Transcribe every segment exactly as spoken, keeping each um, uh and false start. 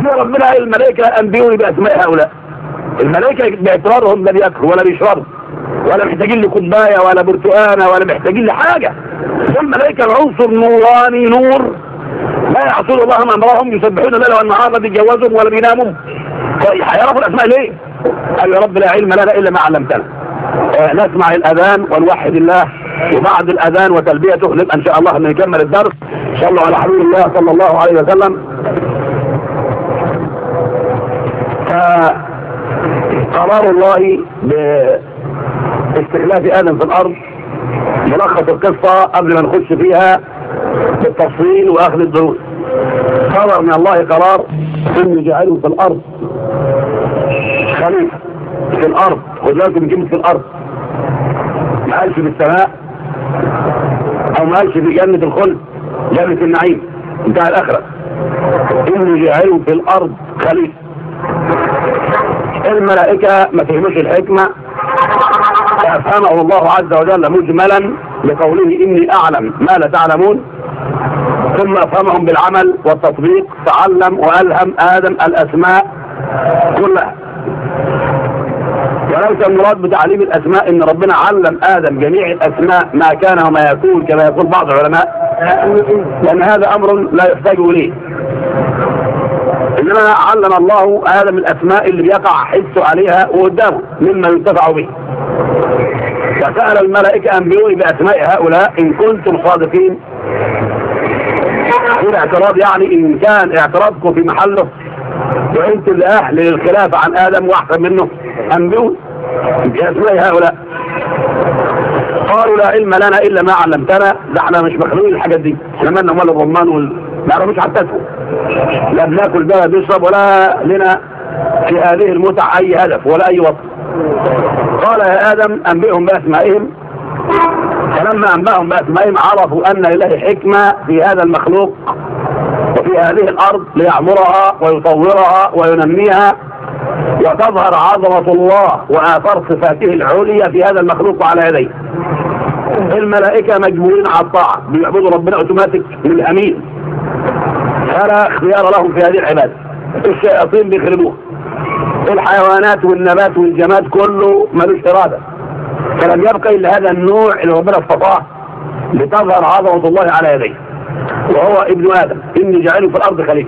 ربنا الملائكة أنبئوني بأسماء هؤلاء. الملائكة باعتبارهم لا بياكلوا ولا بيشربوا ولا محتاجين لكوباية ولا برتقانة ولا محتاجين لحاجة. الملائكة عنصر نوراني، نور لا يعصون الله ما امرهم، يسبحون الليل والنهار، لا بيتجوزوا ولا بيناموا. هيعرفوا الأسماء ليه؟ قال يا رب لا علم لنا إلا ما علمتنا. آه نسمع الأذان ونوحد الله، وبعد الأذان وتلبيته نبقى إن شاء الله نكمل الدرس. صلوا على حبيب الله صلى الله عليه وسلم. قرار الله باستخلاف آدم في الأرض ملخص القصة قبل ما نخش فيها بالتفصيل وأخذ الدروس. قرر من الله قرار إنه جعله في الأرض خليفة في الأرض. خد بالكم من كلمة في الأرض، ما قالش في السماء أو ما قالش في جنة الخلد جنة النعيم بتاع الآخرة. إنه جعله في الأرض خليفة. الملائكة ما فهموش الحكمة، فأفهمه الله عز وجل مجملا بقوله إني أعلم ما لا تعلمون، ثم أفهمهم بالعمل والتطبيق، فعلم وألهم آدم الأسماء كلها. وليس المراد بتعليم الأسماء إن ربنا علم آدم جميع الأسماء ما كان وما يكون كما يقول بعض العلماء، لأن هذا أمر لا يحتاج إليه. إنما علم الله آدم الأسماء اللي بيقع حسه عليها وقدامه مما ينتفع به. فسأل الملائكة أنبئوني بأسماء هؤلاء إن كنتم صادقين. الاعتراض يعني إن كان اعتراضكم في محله وأنتم الأهل للخلافة عن آدم وأحسن منه، أنبئوني بأسماء هؤلاء. قالوا لا علم لنا إلا ما علمتنا. ده احنا مش مخلوقين الحاجات دي، احنا مالنا مال الرمان وال... ما يعرفوش حتى اسمه، لا بناكل بقى بنشرب ولا لنا في هذه المتع أي هدف ولا أي وصف. قال يا آدم أنبئهم بأسمائهم. فلما أنبأهم بأسمائهم عرفوا أن لله حكمة في هذا المخلوق وفي هذه الأرض ليعمرها ويطورها وينميها وتظهر عظمة الله وآثار صفاته العليا في هذا المخلوق وعلى يديه. الملائكة مجبورين على الطاعة، بيعبدوا ربنا اوتوماتيك من الأمين، فلا اختيار لهم في هذه العبادة. الشياطين بيخربوها، الحيوانات والنبات والجماد كله ملوش إرادة، فلم يبقى إلا هذا النوع اللي ربنا اصطفاه لتظهر عظمة الله على يديه، وهو ابن آدم إني جعله في الأرض خليفة.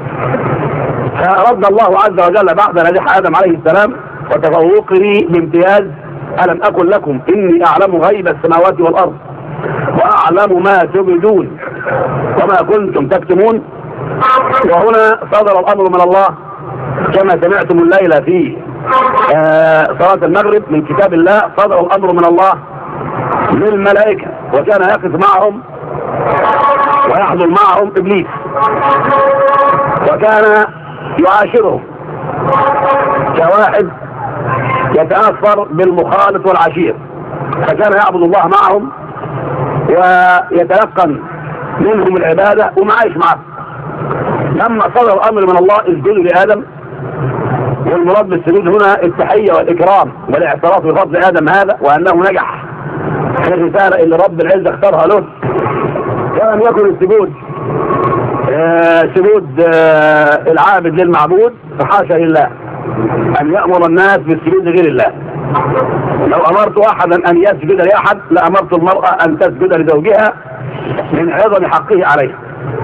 فرد الله عز وجل بعد نجاح آدم عليه السلام وتفوقه بامتياز: ألم أقل لكم إني أعلم غيب السماوات والأرض وأعلم ما تبدون وما كنتم تكتمون. وهنا صدر الأمر من الله كما سمعتم الليلة في آه صلاة المغرب من كتاب الله. صدر الأمر من الله للملائكة، وكان يقف معهم ويحضر معهم إبليس، وكان يعاشرهم كواحد يتأثر بالمخالط والعشير، فكان يعبد الله معهم ويتلقن منهم العبادة ومعايش معهم. لما صدر الأمر من الله اسجدوا لآدم، والمراد بالسجود هنا التحية والإكرام والاعتراف بفضل آدم هذا وأنه نجح في الرسالة اللي رب العزة اختارها له. ولم يكن السجود آه سجود آه العابد للمعبود، فحاشا لله أن يأمر الناس بالسجود لغير الله. لو أمرت أحدا أن يسجد لأحد لأمرت المرأة أن تسجد لزوجها من عظم حقه عليها.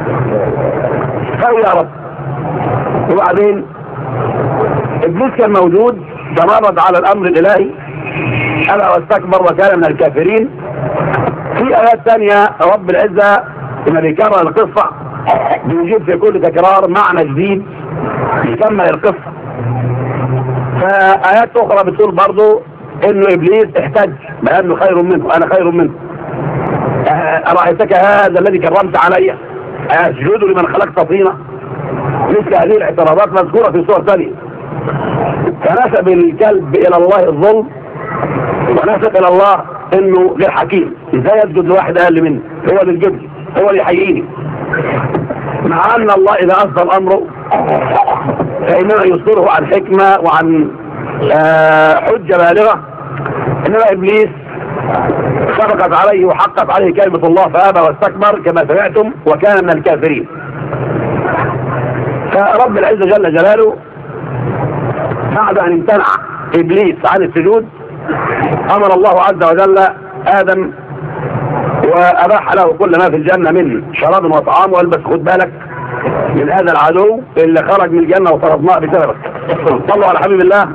فهو يا رب. وبعدين إبليس كان موجود تمرد على الأمر الإلهي، أبى واستكبر وكان من الكافرين. في آيات ثانية رب العزة لما بيكرر القصة بيجيب في كل تكرار معنى جديد يكمل القصة. فآيات أخرى بتقول برضو إنه إبليس احتج بأنه خير منه، أنا خير منه. أرأيتك هذا الذي كرمت علي أسجد لمن خلقت طينا؟ مثل هذه الاعتراضات مذكورة في صور ثانية. فنسب الكلب إلى الله الظلم، ونسب إلى الله إنه غير حكيم. إزاي يسجد لواحد أقل منه؟ هو اللي يسجد، هو اللي يحييني. مع أن الله إذا أصدر الأمر فإنما يصدره عن حكمة وعن حجة بالغة. إنما إبليس سبقت عليه وحقت عليه كلمة الله فأبى واستكبر كما سمعتم وكان من الكافرين. فرب العزة جل جلاله بعد ان امتنع ابليس عن السجود امر الله عز وجل ادم واباح له كل ما في الجنة من شراب وطعام، وقال بس خد بالك من هذا العدو اللي خرج من الجنة وطردناه بسببك. صلوا على حبيب الله.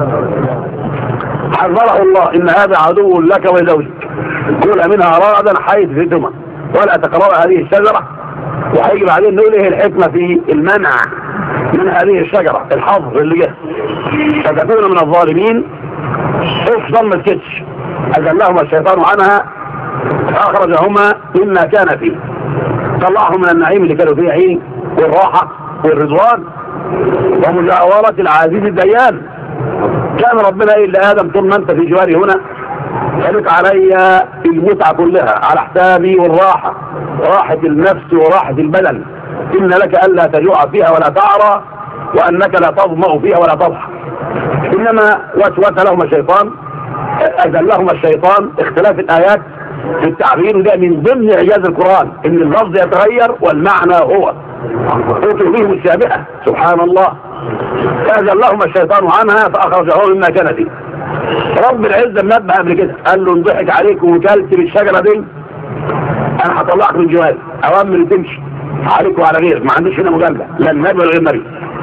حذره الله ان هذا عدو لك ولزوجك، كل منها رغدا حيث شئتما ولا تقربا هذه الشجرة. وهيجي بعدين نقول ايه الحكمة في المنع من هذه الشجرة، الحظر اللي جه فتكون من الظالمين. افضل ما تكتش اذلهما الشيطان عنها فاخرجهما مما كان فيه، طلعهم من النعيم اللي كانوا فيه عين والراحة والرضوان ومجاورة العزيز الديان. كان ربنا قايل لآدم طول ما انت في جواري هنا خلق علي المتعة كلها على حسابي والراحة، راحة النفس وراحة البدن، إن لك ألا تجوع فيها ولا تعرى وأنك لا تظمأ فيها ولا تضحى. إنما وسوس لهما الشيطان، أذلهما الشيطان. اختلاف الآيات في التعبير ده من ضمن إعجاز القرآن، إن اللفظ يتغير والمعنى هو أوتوا بهم الشابهة. سبحان الله. فأذلهما الشيطان عنها فأخرجه مما كان فيه. رب العزة منبه قبل كده قال له انضحك عليك وكلت بالشجرة دي أنا هطلعك من جواري، أوامر تمشي عليك وعلى غيرك، ما عنديش هنا مجاملة لا النبي ولا غير النبي.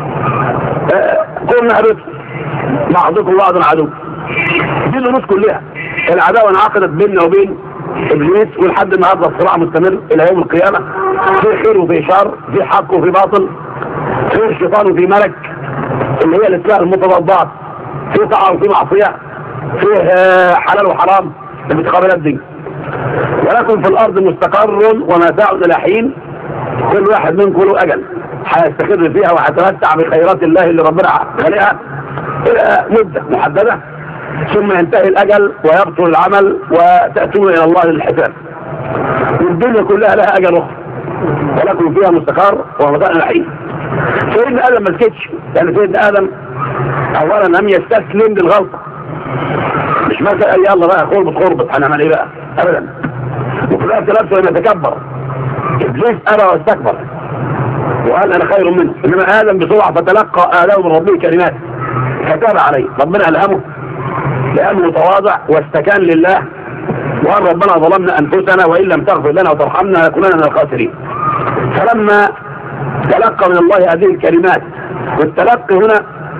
كلنا هبط بعضكم بعض عدو. دي النصوص كلها العداوة انعقدت بيننا وبين ابليس، ولحد النهارده الصراع مستمر الى يوم القيامه. في خير وفي شر، في حق وفي باطل، في شيطان وفي ملك اللي هي الاسماء المتضادات، في طاعه وفي معصيه، في حلال وحرام المتقابلات دي. ولكم في الارض مستقر ومتاع الى حين، كل واحد منكم له اجل هيستقر فيها وهيتمتع بخيرات الله اللي ربنا خلقها الى مده محدده، ثم ينتهي الأجل ويبطل العمل وتأتون إلى الله للحساب. والدنيا كلها لها أجل أخر ولكن فيها مستقر ومتاع الحين. سيدنا آدم ما سكتش، يعني سيدنا آدم أولا لم يستسلم للغلطة، مش مثلا قال يلا بقى خربط خربط هنعمل إيه بقى أبدا. وفي الوقت نفسه لم يتكبر، إبليس أبى واستكبر وقال أنا خير منه. إنما آدم بسرعة فتلقى آدم من ربه كلمات فتاب عليه، ربنا ألهمه لأنه تواضع واستكان لله وقال ربنا ظلمنا أنفسنا وإن لم تغفر لنا وترحمنا لنكونن من الخاسرين. فلما تلقى من الله هذه الكلمات، والتلقي هنا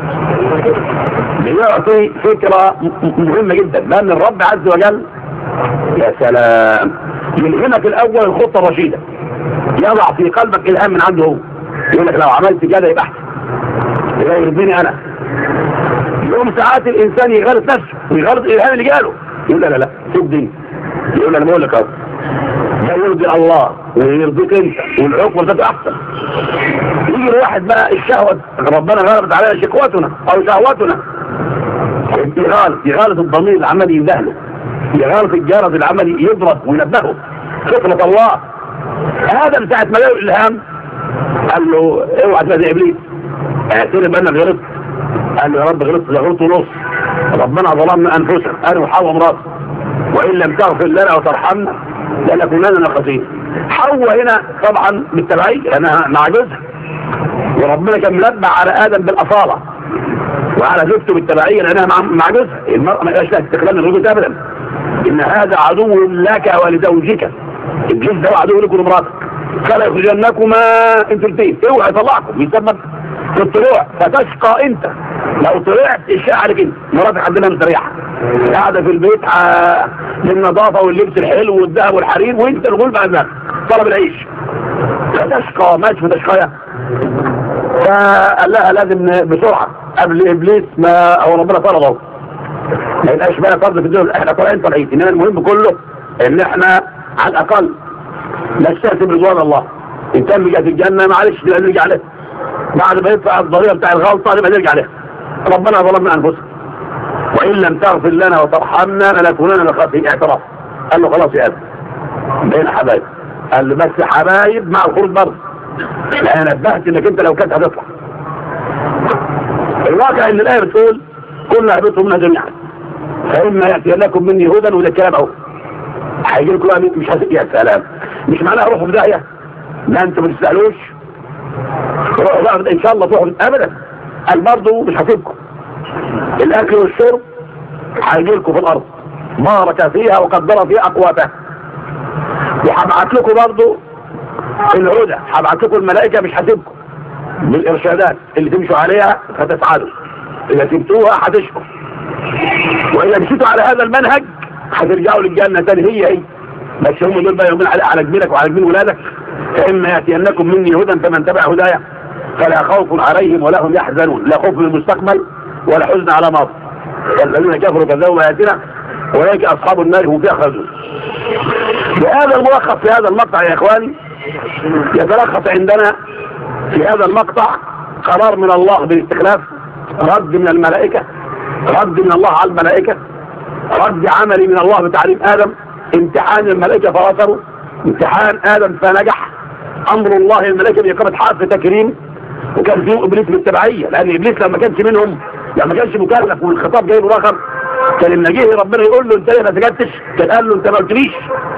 بيعطي فكرة مهمة جدا، لأن الرب عز وجل يا سلام يلهمك الأول الخطة الرشيدة، يضع في قلبك إلهام من عنده هو، يقول لك لو عملت كده يبقى أحسن، يبقى يرضيني أنا. يوم ساعات الانسان يغلط نفسه ويغلط الالهام اللي جاله، يقول لا لا لا سيب دي، يقول انا بقول لك اهو ده يرضي الله ويرضيك انت والعقبه بتاعته احسن. يجي الواحد بقى الشهوه ربنا غلبت علينا شقوتنا او شهوتنا، يغالط يغالط الضمير اللي عمال يندهله، يغالط الجرس اللي عمال يضرب وينبهه فطره الله. هذا من ساعه ما جاله الالهام قال له اوعى تبقى زي ابليس، اعترف بانك غلطت. قال له يا رب غلطت غلطت ونص، ربنا ظلمنا انفسنا انا وحواء مراتي وان لم تغفر لنا وترحمنا لنكونن من الخاسرين. حواء هنا طبعا بالتبعيه لانها مع جوزها، وربنا كان منبه على ادم بالاصاله وعلى زوجته بالتبعيه لانها مع مع جوزها. المراه ما يبقاش لها استقلال من الرجل ابدا، ان هذا عدو لك ولزوجك، الجوز ده عدو لك ولمراتك، فلا يخرجنكما انتوا الاثنين، اوعى يطلعكم يسبب في الطلوع فتشقى انت. لو طلعت الشيء عليك انت، مراتك عندنا مستريحه قاعده في البيت للنظافه واللبس الحلو والذهب والحرير، وانت الغلب عن ذلك طلب العيش فتشقى. ماشي فتشقى، فقال لها لازم بسرعه قبل ابليس ما هو ربنا فرضه، ما يبقاش بقى فرض في الدنيا احنا طالعين طالعين. انما المهم كله ان احنا على الاقل نستهتم برضوان الله. ان كان بيجي في الجنه معلش نبقى نرجع له بعد ما يدفع الضريبه بتاع الغلطه، نبقى نرجع له. ربنا ظلمنا انفسنا وان لم تغفر لنا وترحمنا لنكونن من الخاسرين. اعتراف، قال له خلاص يا ابني بين حبايب، قال له بس حبايب مع الخروج برضه، انا نبهت انك انت لو كنت هتطلع. الواقع ان الايه بتقول كنا اهبطوا منها جميعا فاما ياتي لكم مني هدى، وده الكلام اهو هيجي لكم مش هسيب. يا سلام، مش معناها روحوا في داهيه، لا انتوا ما تسالوش ان شاء الله تروحوا ابدا، قال برضه مش هسيبكم، الاكل والشرب هيجي لكم في الارض، بارك فيها وقدر فيها اقواتها، وهبعت لكم برضه الهدى، هبعت لكم الملائكه مش هسيبكم بالارشادات اللي تمشوا عليها فتسعدوا، اذا سبتوها هتشقوا، واذا مشيتوا على هذا المنهج هترجعوا للجنه تاني هي هي، بس هم دول بقى يومين على على جبينك وعلى جبين ولادك. فاما ياتينكم مني هدى فمن تبع هدايا فلا خوف عليهم ولا هم يحزنون، لا خوف للمستقبل ولا حزن على ماضي، والذين كفروا كذبوا بآياتنا اولئك اصحاب النار هم فيها خالدون. بهذا الملخص في هذا المقطع يا اخواني يتلخص عندنا في هذا المقطع قرار من الله بالاستخلاف، رد من الملائكة، رد من الله على الملائكة، رد عملي من الله بتعليم آدم، امتحان الملائكة فرسلوا، امتحان آدم فنجح، أمر الله الملائكة بإقامة حرف تكريم، وكان فيهم إبليس بالتبعية، لأن إبليس لما كانش منهم لما كانش مكلف والخطاب جاي له رقم، كان لما جه ربنا يقول له أنت ليه ما سجدتش؟ كان قال له أنت ما قلتليش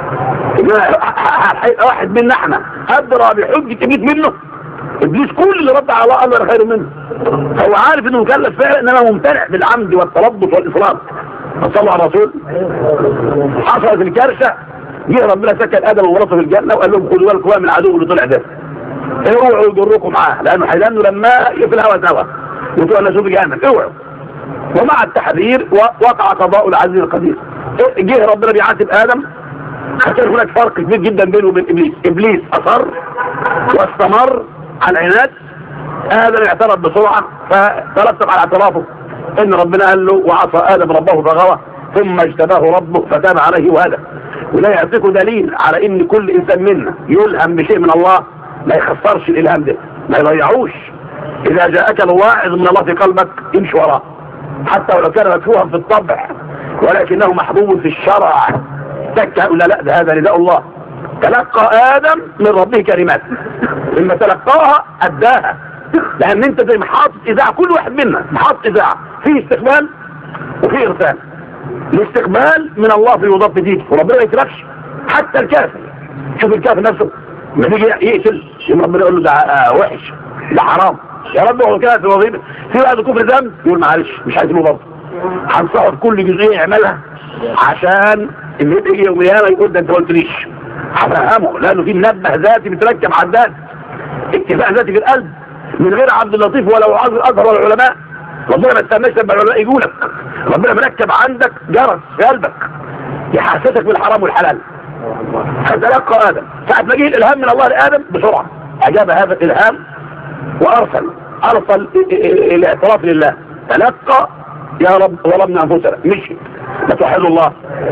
واحد منا احنا أدرى بحجة إبليس منه. إبليس كل اللي رد على الله قال له أنا خير منه، هو عارف إنه مكلف فعلا إنما ممتنع بالعمد والتربط والإصرار. صلوا على الرسول. حصلت الكارثة، جه ربنا سكن آدم ومراته في الجنة وقال لهم خدوا بالكم من العدو اللي طلع ده، اوعوا يجركم معاه لأنه هيدنوا لما في الهوى سوا وتقول لنا شوف جهنم، اوعوا. ومع التحذير وقع قضاء العزيز القدير. جه ربنا بيعاتب آدم، كان هناك فرق كبير جدا بينه وبين إبليس. إبليس أصر واستمر على العناد، آدم اعترف بسرعة فترتب على اعترافه إن ربنا قال له وعصى آدم ربه فغوى ثم اجتباه ربه فتاب عليه وهدى. ولا يعطيكم دليل على إن كل إنسان منا يلهم بشيء من الله ما يخسرش الإلهام ده، ما يضيعوش. إذا جاءك الواعظ من الله في قلبك امشي وراه، حتى ولو كان مكروها في الطبع ولكنه محبوب في الشرع. تكه ولا لا؟ ده هذا نداء الله. تلقى آدم من ربه كلمات، لما تلقاها أداها، لأن أنت زي محاط إذاعة، كل واحد منا محاط إذاعة، فيه استقبال وفيه إرسال. الاستقبال من الله في وضبط ديك، وربنا ما يتركش حتى الكافر. شوف الكافر نفسه لما يجي يقتل يوم ربنا يقول له ده وحش، ده حرام، يا رب هو كافر وظيفه في بعد كفر ذنب، يقول معلش مش عايز له برضه، هنصحه في كل جزئيه يعملها عشان اللي يجي يوم القيامه يقول ده انت ما قلتليش. هفهمه لانه في منبه ذاتي بتركب عداد، اتفاق ذاتي في القلب من غير عبد اللطيف ولا وعاظ الازهر ولا العلماء. ربنا ما استناش لما العلماء يقول لك، ربنا مركب عندك جرس في قلبك يحسسك بالحرام والحلال. فتلقى ادم ساعه ما جه الالهام من الله لادم بسرعه اجاب هذا الالهام وارسل ارسل الاعتراف لله. تلقى يا رب ظلمنا انفسنا، مشي فتوحدوا الله.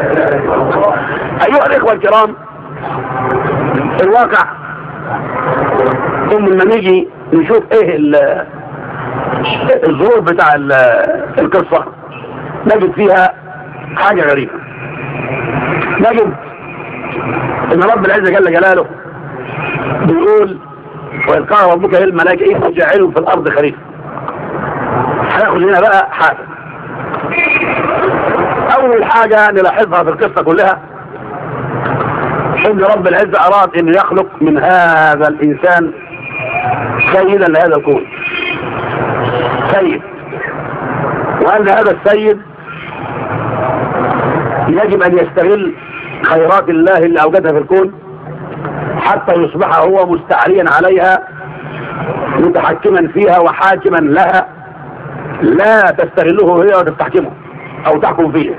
ايها الاخوه الكرام، في الواقع ثم لما نيجي نشوف ايه الظروف بتاع القصه نجد فيها حاجه غريبه. نجد ان رب العزه جل جلاله بيقول وإذ قال ربك للملائكة إني جاعل في الأرض خليفة. هناخد هنا بقى حاجة. أول حاجة نلاحظها في القصة كلها إن رب العزة أراد أن يخلق من هذا الإنسان سيدا لهذا الكون، سيد، وأن هذا السيد يجب أن يستغل خيرات الله اللي أوجدها في الكون حتى يصبح هو مستعليا عليها متحكما فيها وحاكما لها، لا تستغله هي وتستحكمه أو تحكم فيه.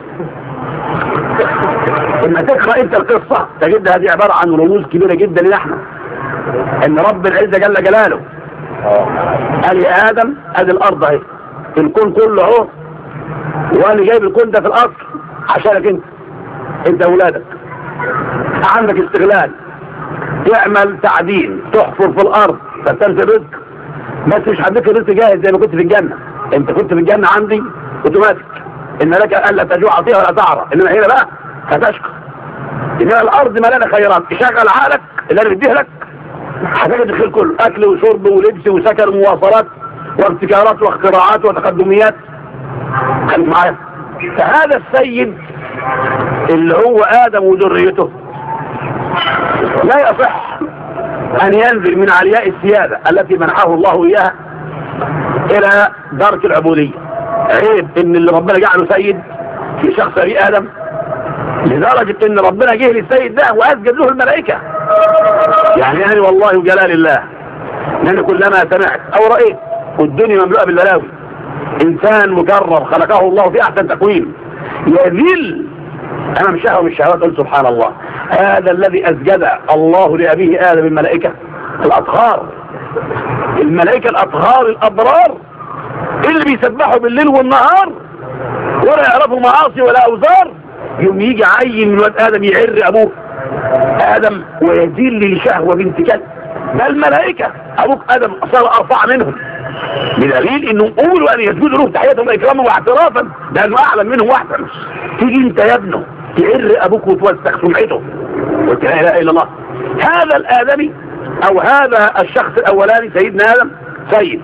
لما تقرأ انت القصة تجد هذه عبارة عن رموز كبيرة جدا لنحن، ان رب العزة جل جلاله قال يا آدم ادي الارض اهي، الكون كله اهو، وانا جايب الكون ده في الاصل عشانك انت انت اولادك، عندك استغلال، تعمل تعدين، تحفر في الارض تستنزل رزق، بس مش هديك الرزق جاهز زي ما كنت في الجنة. انت كنت في الجنة عندي اوتوماتيك، ان لك الا تجوع فيها ولا تعرى، انما هنا بقى هتشقى. انما الارض ملانه خيرات، شغل عقلك اللي انا بديه لك هتجد الخير كله، اكل وشرب ولبس وسكن ومواصلات وابتكارات واختراعات وتقدميات. خليك معايا. فهذا السيد اللي هو ادم وذريته لا يصح ان ينزل من علياء السيادة التي منحه الله اياها الى درك العبودية. عيب ان اللي ربنا جعله سيد في شخص ابي ادم، لدرجة ان ربنا جه للسيد ده واسجد له الملائكة. يعني يعني والله جلال الله، لأن كلما سمعت او رأيت والدنيا مملوءة بالبلاوي انسان مكرم خلقه الله في احسن تكوين يذل امام شهوة من الشهوات، قلت سبحان الله، هذا الذي اسجد الله لابيه ادم الملائكة الاطهار، الملائكة الاطهار الابرار اللي بيسبحوا بالليل والنهار ولا يعرفوا معاصي ولا اوزار، يوم يجي عين من ولد ادم يعر ابوه ادم ويذل لشهوة بنت كلب. ده الملائكة ابوك ادم صار ارفع منهم، بدليل انهم قولوا ان يسجدوا له تحية واكراما واعترافا لانه اعلم منهم واحسن. تيجي انت يا ابنه تعر ابوك وتوسخ سمعته قلت لا اله الا الله. هذا الادمي او هذا الشخص الاولاني سيدنا ادم سيد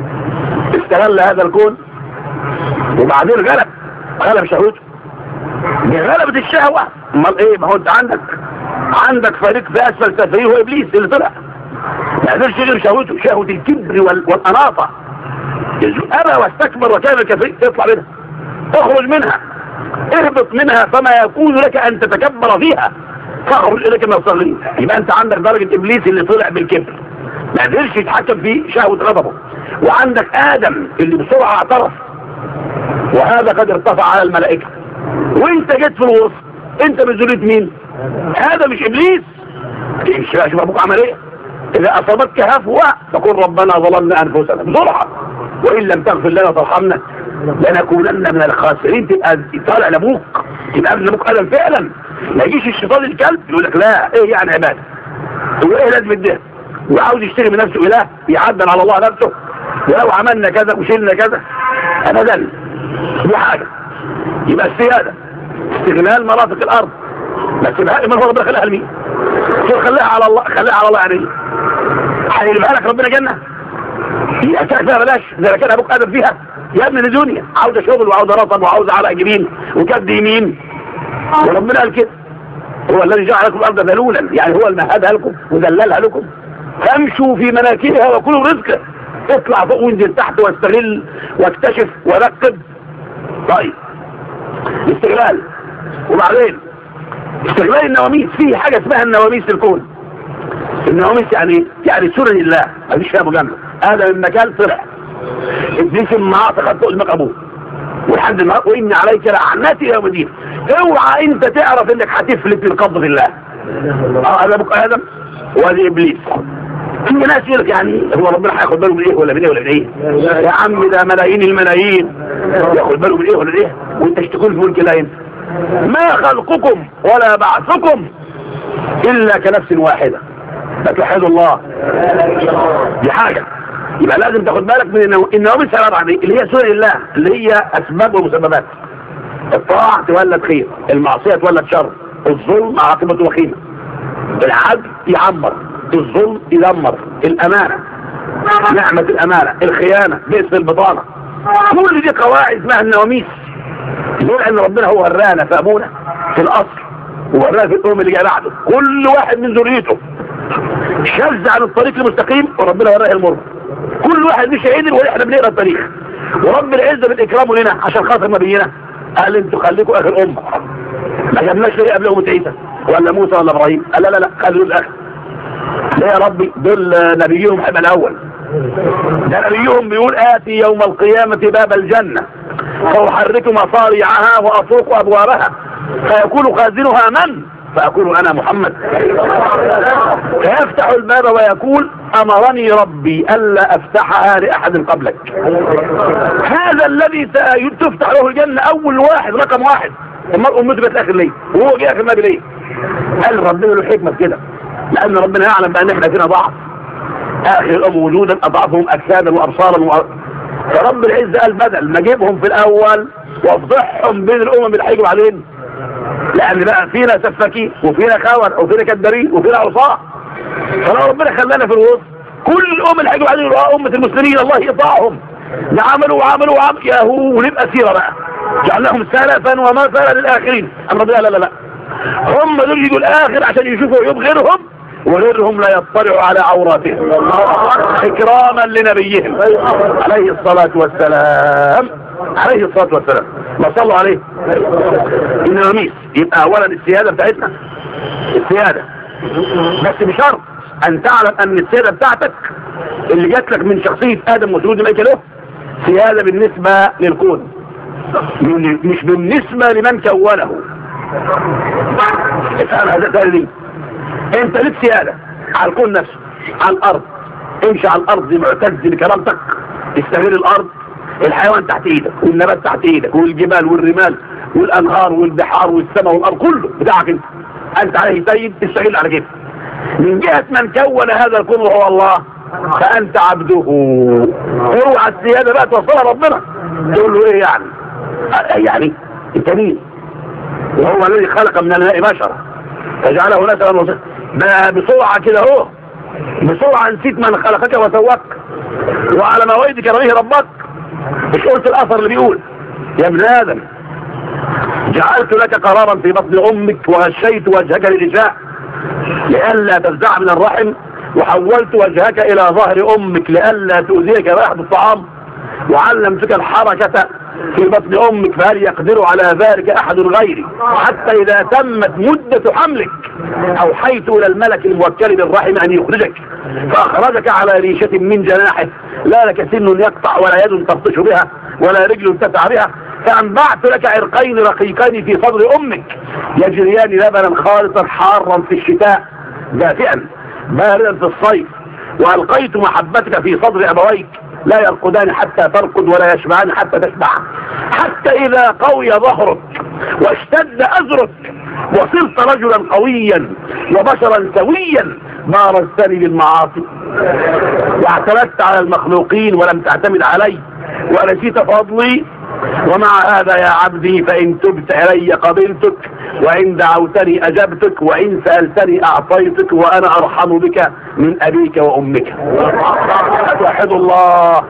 استغل هذا الكون وبعدين غلب غلب شهوته، غلبت الشهوة. امال ايه؟ ما هو انت عندك عندك فريق في اسفل سافلين هو ابليس اللي طلع ما قدرش غير شهوته، شهوة الكبر والاناطة، ابى واستكبر وكان كفريق. تطلع منها، اخرج منها، اهبط منها، فما يكون لك ان تتكبر فيها، فاخرج اليك من الصغيرين. يبقى انت عندك درجة ابليس اللي طلع بالكبر ما قدرش يتحكم في شهوة غضبه، وعندك ادم اللي بسرعة اعترف وهذا قد ارتفع على الملائكة، وانت جيت في الوسط. انت بذلة مين؟ هذا مش ابليس. شوف ابوك عمل ايه؟ اذا اصابتك هفوة فقل ربنا ظلمنا انفسنا بسرعة وان لم تغفر لنا وترحمنا لنكونن من الخاسرين. تبقى طالع لابوك، تبقى ابن ابوك ادم فعلا. ما يجيش الشيطان الكلب يقول لك لا ايه يعني عباده، تقول ايه لازم الدين وعاوز يشتري بنفسه اله يعدل على الله نفسه، ولو عملنا كذا وشلنا كذا ابدا. دي حاجه. يبقى السياده استغلال مرافق الارض، بس من هو ربنا خليها لمين؟ خليها على الله، خليها على الله. يعني هيجيبها لك ربنا جنه يا فيها بلاش زي كان ابوك ادم فيها يا ابن الدنيا، عاوزه شغل وعاوزه رطب وعاوزه على جبين وكبد يمين. وربنا قال كده هو الذي جعل لكم الارض ذلولا، يعني هو اللي مهدها لكم وذللها لكم، فامشوا في مناكبها وكلوا رزقه. اطلع فوق وانزل تحت واستغل واكتشف ورقب. طيب استغلال. وبعدين استغلال النواميس، فيه حاجه اسمها النواميس الكون. النواميس يعني يعني سنن الله مفيش فيها مجامله. هذا من مكان طلع ابليس المعاصي خد فوق دماغ ابوه ولحد ما وان عليك لعنتي يوم الدين. اوعى انت تعرف انك هتفلت من قبضه الله. اه هذا ابوك ادم وهذه ابليس. في ناس يقول لك يعني هو ربنا هياخد باله من ايه ولا من ايه ولا من ايه؟ يا عم ده ملايين الملايين ياخد باله من ايه ولا من ايه؟ وانت تشتكون في ملك الله. انت ما خلقكم ولا بعثكم الا كنفس واحده فتوحدوا الله. دي حاجه يبقى لازم تاخد بالك من النواميس الاربعه دي اللي هي سنن الله، اللي هي اسباب ومسببات. الطاعه تولد خير، المعصيه تولد شر، الظلم عاقبته وخيمه، العدل يعمر، الظلم يدمر، الامانه نعمه الامانه، الخيانه بئس البطانه. كل دي قواعد اسمها النواميس. يقول ان ربنا هو ورانا في ابونا في الاصل وورانا في الام اللي جاي بعده، كل واحد من ذريته شذ عن الطريق المستقيم وربنا وراه المر. كل واحد مش عدل واحنا بنقرا التاريخ، ورب العزه بالاكرام لنا عشان خاطر نبينا قال انتوا خليكم اخر امه. ما جبناش ليه قبل امه عيسى ولا موسى ولا ابراهيم؟ قال لا لا لا خلوا الاخر. ليه يا ربي؟ دول نبيهم هيبقى الاول. ده نبيهم بيقول اتي يوم القيامه باب الجنه فاحرك مصاريعها وافوق ابوابها فيكون خازنها من؟ فأقول أنا محمد. فيفتح الباب ويقول أمرني ربي ألا أفتحها لأحد قبلك. هذا الذي تفتح له الجنة أول واحد رقم واحد، المرء أمته بيت الآخر ليه وهو جاء آخر ما بليه. قال ربنا له حكمة كده، لأن ربنا يعلم بأن احنا فينا ضعف، آخر الأمم وجودا أضعفهم أجسادا وأبصارا و... فرب العزة قال بدل ما جيبهم في الأول وافضحهم بين الأمم اللي هيجوا بعدين، لأن بقى فينا سفاكين وفينا خور وفينا كدارين وفينا عصاة، فلو ربنا خلانا في الوسط كل الأمة اللي هيجوا بعدين يبقى أمة المسلمين الله يطاعهم. عملوا وعملوا وعملوا ياهو ونبقى سيرة بقى جعلناهم سلفا ومثلا للآخرين. أما ربنا لا لا لا هم دول يجوا الآخر عشان يشوفوا عيوب غيرهم وغيرهم لا يطلع على عوراتهم اكراما لنبيهم عليه الصلاة والسلام عليه الصلاة والسلام. ما صلوا عليه النواميس. يبقى اولا السيادة بتاعتنا السيادة، بس بشرط ان تعلم ان السيادة بتاعتك اللي جات لك من شخصية ادم وسجود الملائكة له سيادة بالنسبة للكون، مش بالنسبة لمن كونه. افهم هذا تاني. انت لك سيادة على الكون نفسه، على الارض. امشي على الارض معتز بكرامتك، استغل الارض. الحيوان تحت ايدك، والنبات تحت ايدك، والجبال والرمال والانهار والبحار والسماء والارض كله بتاعك انت. انت عليه سيد، استغل على كده. من جهة من كون هذا الكون وهو الله فانت عبده. اوعى السيادة بقى توصلها ربنا تقول له ايه يعني؟ يعني انت مين؟ وهو الذي خلق من الماء بشرا فجعله نسبا وصفا. ده بسرعة كده اهو، بسرعة نسيت من خلقك وسواك وعلى موعد كرمه ربك. مش قلت الاثر اللي بيقول يا ابن ادم جعلت لك قرارا في بطن امك وغشيت وجهك للنساء لئلا تفزع من الرحم، وحولت وجهك الى ظهر امك لئلا تؤذيك رائحة الطعام، وعلمتك الحركة في بطن امك فهل يقدر على ذلك احد غيري، حتى اذا تمت مدة حملك اوحيت الى الملك الموكل بالرحم ان يخرجك فاخرجك على ريشة من جناحه، لا لك سن يقطع ولا يد تبطش بها ولا رجل تسعى بها، فانبعت لك عرقين رقيقين في صدر امك يجريان لبنا خالصا حارا في الشتاء دافئا باردا في الصيف، والقيت محبتك في صدر ابويك لا يرقدان حتى ترقد ولا يشبعان حتى تشبع، حتى إذا قوي ظهرك واشتد أزرك وصرت رجلا قويا وبشرا سويا بارزتني بالمعاصي واعتمدت على المخلوقين ولم تعتمد علي ونسيت فضلي. ومع هذا يا عبدي فإن تبت إلي قبلتك، وإن دعوتني أجبتك، وإن سألتني أعطيتك، وأنا أرحم بك من أبيك وأمك. توحد الله.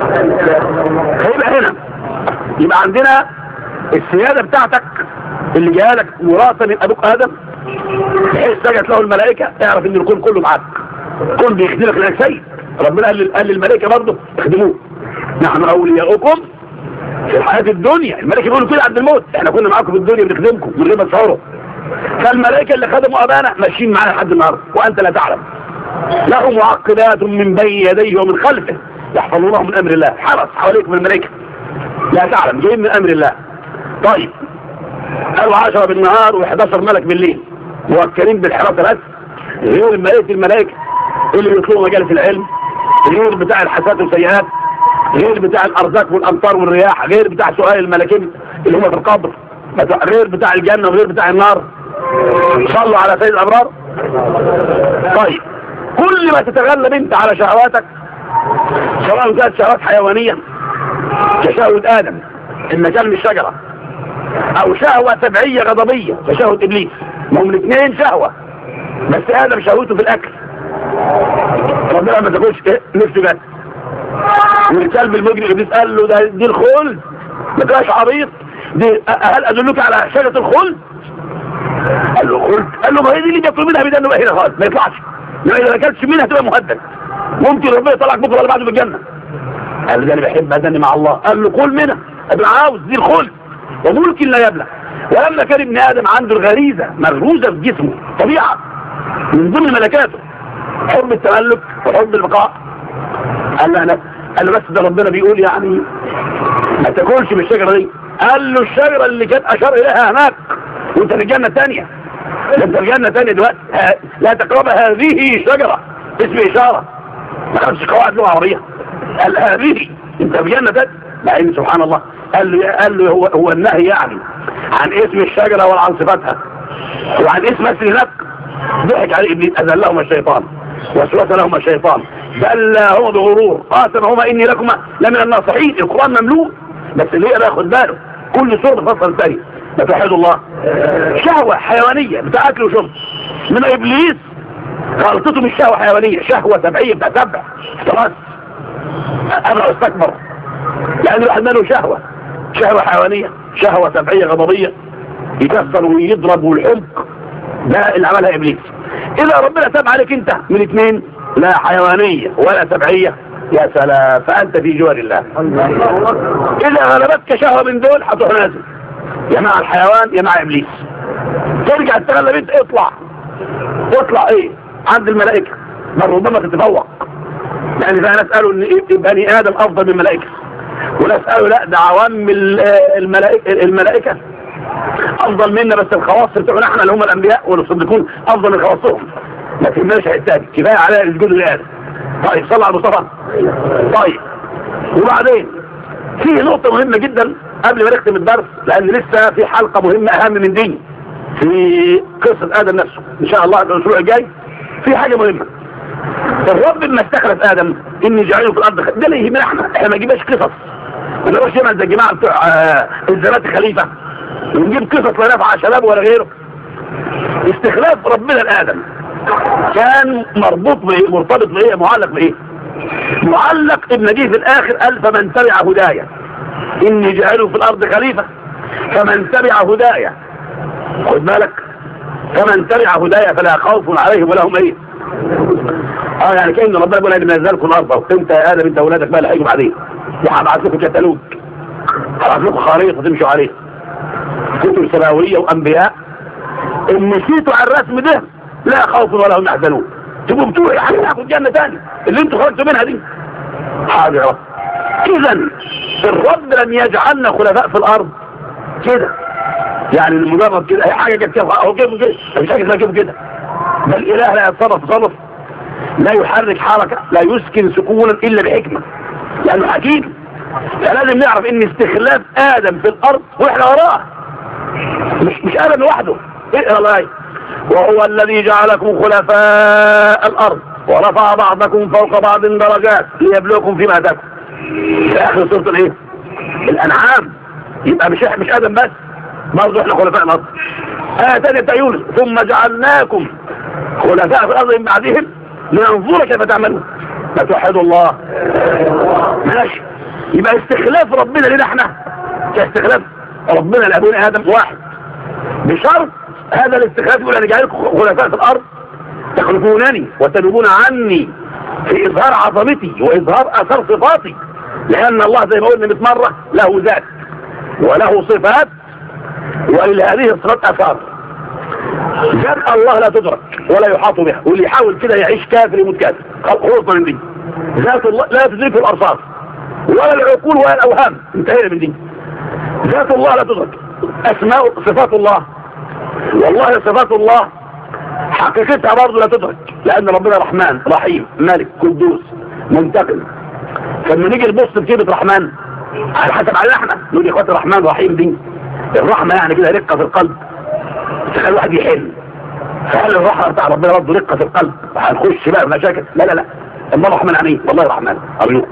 يبقى هنا يبقى عندنا السيادة بتاعتك اللي جاء لك وراثة من أبوك آدم بحيث سجدت له الملائكة. اعرف إن الكون كله معاك، الكون بيخدمك لك سيد. ربنا قال قال للملائكة برضه اخدموه، نحن أولياؤكم في الحياة الدنيا. الملائكة بيقولوا كده عند الموت، احنا كنا معاكم في الدنيا بنخدمكم من غير ما تشعروا. فالملائكة اللي خدموا أبانا ماشيين معانا لحد النهارده وأنت لا تعلم. له معقبات من بين يديه ومن خلفه يحفظونه من أمر الله. حرس حواليكم الملائكة لا تعلم، جايين من أمر الله. طيب قالوا عشرة بالنهار وحداشر ملك بالليل موكلين بالحراسة بس، غير ملائكة الملائكة اللي بيطلبوا مجالس العلم، غير بتاع الحسنات والسيئات، غير بتاع الارزاق والامطار والرياح، غير بتاع سؤال الملكين اللي هم في القبر، غير بتاع الجنة وغير بتاع النار. صلوا على سيد الابرار. طيب كل ما تتغلب انت على شهواتك سواء كانت شهوات حيوانية كشهوة ادم المكان من الشجرة، او شهوة تبعية غضبية كشهوة ابليس، ما هم الاثنين شهوة، بس ادم شهوته في الاكل. ربنا ما تاكلش نفسه جد، والكلب المجرم ابليس قال له ده دي الخلد ما تبقاش عبيط، دي هل ادلك على شجرة الخلد؟ قال له خلد، قال له ما هي دي اللي بياكل منها بدنه بقى هنا خالص ما يطلعش، لو اذا ما اكلتش منها هتبقى مهدد، ممكن ربنا يطلعك بكره ولا بعده بالجنه. قال له ده انا بحب ادني مع الله. قال له كل منها، ابن عاوز دي الخلد وملك لا يبلى. ولما كان ابن ادم عنده الغريزه مغروزه في جسمه طبيعه من ضمن ملكاته حب التملك وحب البقاء، قال له انا قال له بس ده ربنا بيقول يعني ما تاكلش من الشجره دي. قال له الشجره اللي كانت اشار اليها هناك وانت في الجنه الثانيه، انت في الجنه الثانيه دلوقتي لا تقرب هذه شجره، اسم اشاره ما خدش قواعد لغه عربيه. قال هذه انت في جنه ثانيه، مع ان سبحان الله قال له قال له هو هو النهي يعني عن اسم الشجره ولا عن صفاتها وعن اسم اسم هناك. ضحك عليه ابليس، اذلهما الشيطان وسوس لهما الشيطان دلاهما بغرور قاسمهما اني لكما لمن الناصحين. القران مملوء بس اللي يقرا ياخد باله، كل سوره فصل ثاني. فتوحد الله. شهوه حيوانيه بتاع اكل وشرب من ابليس، غلطته مش شهوه حيوانيه، شهوه تبعيه بتاع تبع خلاص انا استكبر. يعني الواحد ماله شهوه شهوه حيوانيه، شهوه تبعيه غضبيه يكسر ويضرب والحب، ده اللي عملها ابليس. اذا ربنا تاب عليك انت من اثنين، لا حيوانية ولا سبعية، يا سلام، فانت في جوار الله. اذا غلبتك شهوة من دول هتروح نازل يا مع الحيوان يا مع ابليس. ترجع تغلب انت، اطلع اطلع ايه عند الملائكة، بل ربما تتفوق. يعني في ناس قالوا ان بني ادم افضل من الملائكة، وناس قالوا لا ده عوام الملائكة الملائكة افضل منا، بس الخواص بتوعنا احنا اللي هم الانبياء والصديقون افضل من خواصهم. ما تهمناش هيحتاج، كفايه عليها الجزء الآن. طيب صلى على المصطفى. طيب وبعدين في نقطة مهمة جدا قبل ما نختم الدرس، لان لسه في حلقة مهمة اهم من دي في قصة ادم نفسه ان شاء الله الاسبوع الجاي. في حاجة مهمة، الرب لما استخلف ادم اني جعله في الارض، ده اللي يهمنا احنا، احنا ما نجيبش قصص، ما نقولش زي الجماعة بتوع الزنات خليفة ونجيب قصص لا نفع شباب ولا غيره. استخلاف ربنا لآدم كان مربوط بايه؟ مرتبط بايه؟ معلق بايه؟ معلق ابن جه في الاخر قال فمن تبع هدايا اني جعله في الارض خليفة، فمن تبع هدايا، خد بالك، فمن تبع هدايا فلا خوف عليهم ولا هم ايه. اه يعني كأن ربنا يقول انا منزلكم الارض، وانت يا ادم انت واولادك بقى اللي هيجوا بعدين، وهبعت لكم كتالوج، هبعت لكم خريطة تمشوا عليها، كتب سماوية وانبياء، ان مشيتوا على الرسم ده لا خوف ولا هم يحزنون، تبقوا بتوعي حاجة تاخد جنة تاني اللي انتوا خرجتوا منها دي. حاجة يا رب. اذا الرب لم يجعلنا خلفاء في الارض كده، يعني المجرد كده هي حاجة كده او كده كده، مفيش حاجة اسمها كده كده، بل الاله لا يتصرف تصرف، لا يحرك حركة، لا يسكن سكونا الا بحكمة، لانه يعني حكيم. فلازم نعرف ان استخلاف ادم في الارض واحنا وراه، مش مش ادم لوحده. اقرا الايه، وهو الذي جعلكم خلفاء الارض ورفع بعضكم فوق بعض درجات ليبلوكم فيما اتاكم. في اخر سوره الايه؟ الانعام. يبقى مش مش ادم بس، برضه احنا خلفاء الارض. ايه ثانيه بتاع يونس، ثم جعلناكم خلفاء في الارض من بعدهم لننظر كيف تعملون. ما توحدوا الله. ماشي. يبقى استخلاف ربنا لنا احنا كاستخلاف ربنا لابونا ادم واحد، بشرط هذا الاستخلاف يقول انا جعلكم خلفاء في الارض تخلفونني وتنوبون عني في اظهار عظمتي واظهار اثار صفاتي، لان الله زي ما قلنا مئة مرة له ذات وله صفات، ولهذه الصفات اثار. ذات الله لا تدرك ولا يحاط بها، واللي يحاول كده يعيش كافر يموت كافر، خلصنا من دي. ذات الله لا تدركه الارصاد ولا العقول ولا الاوهام، انتهينا من دي. ذات الله لا تدرك. اسماء صفات الله، والله صفات الله حقيقتها برضه لا تدرك، لان ربنا رحمن رحيم ملك قدوس منتقم. فلما نيجي نبص في كلمه رحمن على حسب علينا احنا نقول يا اخواتي الرحمن رحيم دي الرحمه يعني كده رقه في القلب تخلي الواحد يحن. فهل الرحمه بتاع ربنا برضه رقه في القلب هنخش بقى في مشاكل؟ لا لا لا، الله رحمن يعني ايه؟ والله رحمن ارجوك.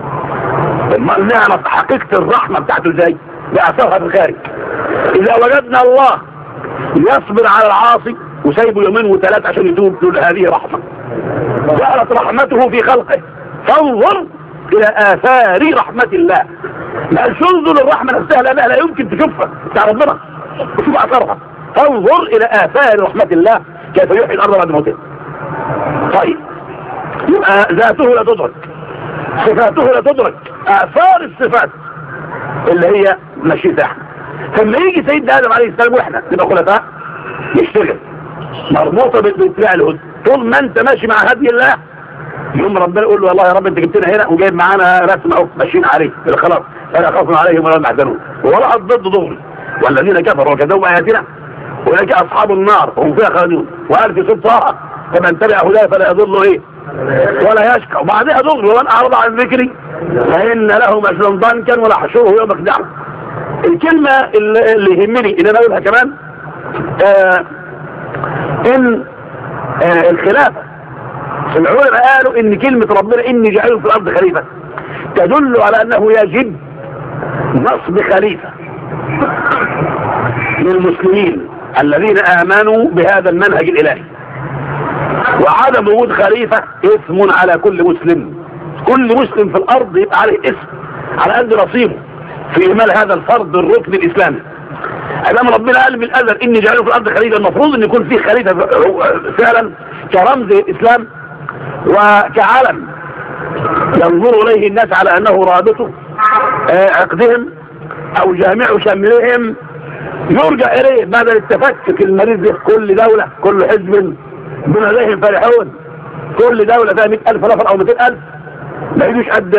اما نعرف حقيقه الرحمه بتاعته ازاي؟ باثارها في الخارج. اذا وجدنا الله يصبر على العاصي وسايبه يومين وثلاثة عشان يتوب، تقول هذه رحمة. جعلت رحمته في خلقه، فانظر الى اثار رحمة الله. ما قالش انظر الرحمة نفسها، لا لا لا يمكن تشوفها بتاع ربنا، تشوف اثارها. فانظر الى اثار رحمة الله كيف يحيي الارض بعد موتها. طيب يبقى ذاته لا تدرك، صفاته لا تدرك، اثار الصفات اللي هي مشيئة احنا. فلما يجي سيدنا ادم عليه السلام واحنا نبقى خلفاء يشتغل مربوطة باتباع الهدى. طول ما انت ماشي مع هدي الله يوم ربنا يقول له والله يا رب انت جبتنا هنا وجايب معانا رسم اهو ماشيين عليه خلاص فلا خوف عليهم ولا هم يحزنون، ولا ضد ضغري والذين كفروا وكذبوا اياتنا اولئك اصحاب النار هم فيها خالدون. وقال في سوره طه فمن تبع هداي فلا يضل ايه ولا يشقى. وبعدها ضغري ومن اعرض عن ذكري فان له مجدا ضنكا ونحشره يوم القيامه. الكلمه اللي يهمني ان انا اقولها كمان آه ان آه الخلافة العلماء قالوا ان كلمة ربنا اني جعله في الارض خليفة تدل على انه يجب نصب خليفة للمسلمين الذين امنوا بهذا المنهج الالهي. وعدم وجود خليفة اسم على كل مسلم، كل مسلم في الارض يبقى عليه اسم على قد نصيبه في ايمال هذا الفرض الركن الاسلامي. ادام ربنا قال من الازل اني جعله في الارض خليفه، المفروض ان يكون فيه خليفه فعلا كرمز الاسلام وكعلم ينظر اليه الناس على انه رابطه عقدهم او جامع شملهم يرجع اليه بعد التفكك المريض ده. كل دوله كل حزب بما لديهم فرحون، كل دوله فيها مئة ألف نفر او مئتين ألف ما يجوش قد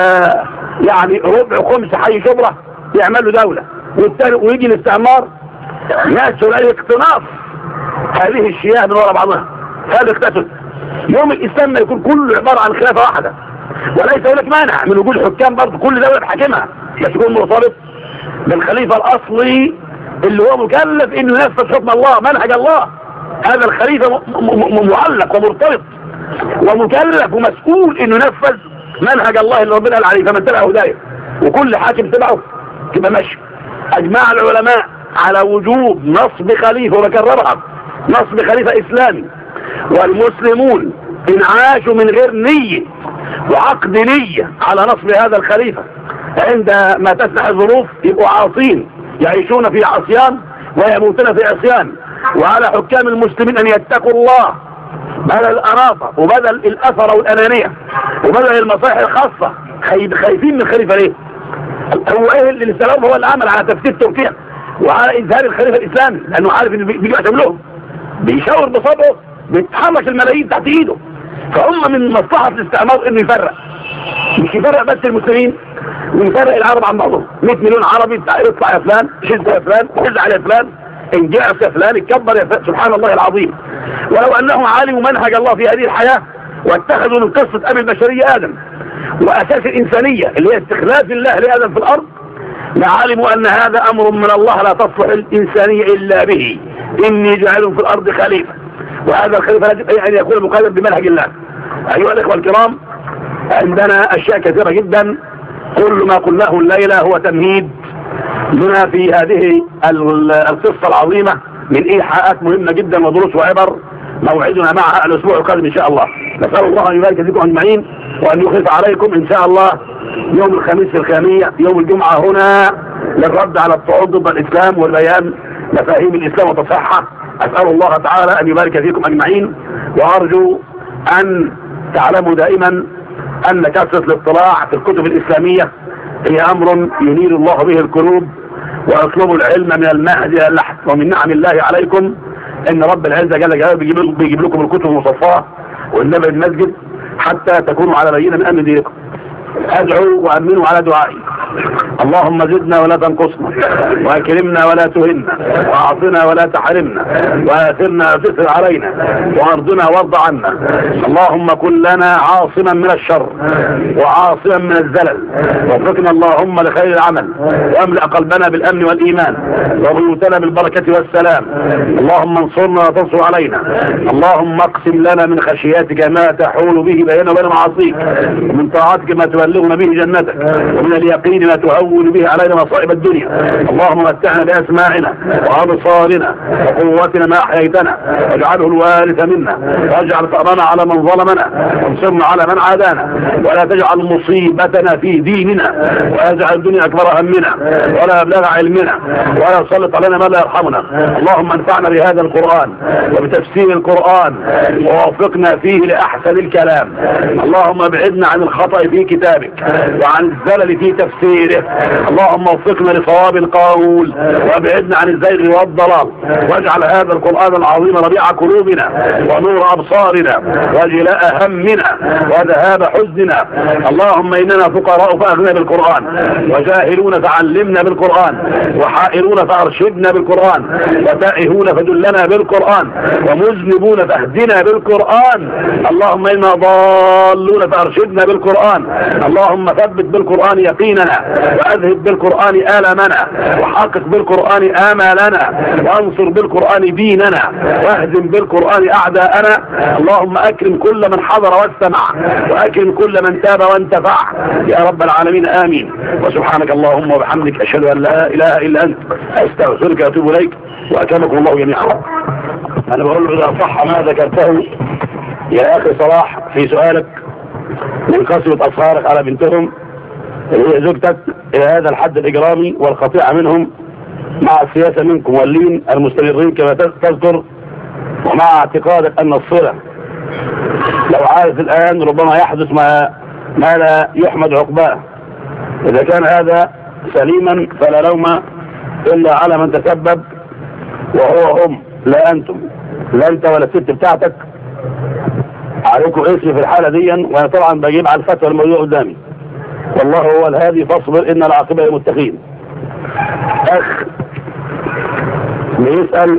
يعني ربع خمس حي شبرة يعملوا دولة، والتاني ويجي الاستعمار يأسوا لأي اقتناص هذه الشياه من وراء بعضها. هذا اقتتل يوم الإسلام ما يكون كله عبارة عن خلافة واحدة، وليس هناك مانع من وجود حكام برضه كل دولة بحاكمها، بس يكون مرتبط بالخليفة الأصلي اللي هو مكلف إنه ينفذ حكم الله منهج الله. هذا الخليفة معلق ومرتبط ومكلف ومسؤول إنه ينفذ منهج الله اللي ربنا قال عليه، فمن تبع هدايه وكل حاكم تبعه تبقى ماشي. اجمع العلماء على وجوب نصب خليفه، وبكررها نصب خليفه اسلامي، والمسلمون ان عاشوا من غير نيه وعقد نيه على نصب هذا الخليفه عندما تسمح الظروف يبقوا عاصين يعيشون في عصيان ويموتون في عصيان. وعلى حكام المسلمين ان يتقوا الله بدل الأناطة وبدل الأثر والأنانية وبدل المصالح الخاصة. خايفين من الخليفة ليه؟ هو ايه اللي السلام هو اللي عمل على تفتيت تركيا وعلى إذهاب الخليفة الإسلامي، لأنه عارف إنه بيجي عشان لهم بيشاور بصبعه بيتحرك الملايين تحت إيده. فهم من مصلحة الاستعمار إنه يفرق، مش يفرق بس المسلمين ويفرق العرب عن بعضهم. مئة مليون عربي يطلع يا فلان، شد يا فلان، شد على فلان، انجعف يا فلان، اتكبر يا فلان. سبحان الله العظيم. ولو انهم علموا منهج الله في هذه الحياة واتخذوا من قصة ابي البشرية ادم واساس الانسانية اللي هي استخلاف الله لادم في الارض، لعلموا ان هذا امر من الله لا تصلح الانسانية الا به. اني جاعل في الارض خليفة، وهذا الخليفة لازم ان يكون مقيدا بمنهج الله. ايها الاخوة الكرام، عندنا اشياء كثيرة جدا، كل ما قلناه الليلة هو تمهيد لنا في هذه القصة العظيمة من إيحاءات مهمة جدا ودروس وعبر موعدنا معها الأسبوع القادم إن شاء الله. نسأل الله أن يبارك فيكم أجمعين وأن يخلف عليكم إن شاء الله يوم الخميس في الخامية يوم الجمعة هنا للرد على الصعود ضد الإسلام والبيان مفاهيم الإسلام وتصحيحها. أسأل الله تعالى أن يبارك فيكم أجمعين، وأرجو أن تعلموا دائما أن كثرة الاطلاع في الكتب الإسلامية هي أمر ينير الله به القلوب، واطلبوا العلم من المهد الى اللحد. ومن نعم الله عليكم ان رب العزة جل جلاله بيجيب, بيجيب لكم الكتب المصفاة والنبي المسجد حتى تكونوا على بينة من امن دينكم. ادعوا وامنوا على دعائي. اللهم زدنا ولا تنقصنا، واكرمنا ولا تهنا، واعطنا ولا تحرمنا، واثرنا وتثر علينا، وارضنا وارض عنا. اللهم كن لنا عاصما من الشر وعاصما من الزلل، وفقنا اللهم لخير العمل، واملأ قلبنا بالامن والايمان، وبيوتنا بالبركة والسلام. اللهم انصرنا وتنصر علينا. اللهم اقسم لنا من خشيتك ما تحول به بيننا وبين معاصيك، ومن طاعتك ما تبلغنا به جنتك، ومن اليقين ما تهون به علينا مصائب الدنيا. اللهم متعنا بأسماعنا وأبصارنا وقوتنا ما أحييتنا، واجعله الوارث منا، واجعل ثأرنا على من ظلمنا، وانصرنا على من عادانا، ولا تجعل مصيبتنا في ديننا، واجعل الدنيا أكبر همنا ولا أبلغ علمنا، ولا تسلط علينا من لا يرحمنا. اللهم انفعنا بهذا القرآن وبتفسير القرآن، ووفقنا فيه لأحسن الكلام. اللهم ابعدنا عن الخطأ في كتابك وعن الزلل في تفسيره. اللهم وفقنا لصواب القول وابعدنا عن الزيغ والضلال، واجعل هذا القرآن العظيم ربيع قلوبنا ونور أبصارنا وجلاء همنا وذهاب حزننا. اللهم إننا فقراء فأغنى بالقرآن، وجاهلون فعلمنا بالقرآن، وحائرون فأرشدنا بالقرآن، وتائهون فدلنا بالقرآن، ومذنبون فاهدنا بالقرآن. اللهم إنا ضالون فأرشدنا بالقرآن. اللهم ثبت بالقرآن يقيننا، وأذهب بالقرآن آلامنا، وحقق بالقرآن آمالنا، وانصر بالقرآن ديننا، واهزم بالقرآن أعداءنا. اللهم أكرم كل من حضر واستمع، وأكرم كل من تاب وانتفع يا رب العالمين. آمين. وسبحانك اللهم وبحمدك أشهد أن لا إله إلا أنت، أستغفرك وأتوب إليك، وأكرمكم الله جميعا. أنا بقول له إذا صح ما ذكرته يا أخي صلاح في سؤالك من قسوة أصهارك على بنتهم اللي هي زوجتك إلى هذا الحد الإجرامي والخطيئة منهم، مع السياسة منكم واللين المستمرين كما تذكر، ومع اعتقادك أن الصلة لو عارف الآن ربما يحدث ما, ما لا يحمد عقباه. إذا كان هذا سليما فلا لوم إلا على من تسبب، وهو هم لا أنتم، لا أنت ولا الست بتاعتك. عليكم اسمي في الحالة دي، وأنا طبعا بجيب على الفتوى الموضوع قدامي. والله هو الهادي فاصبر إن العاقبة للمتقين. أخ بيسأل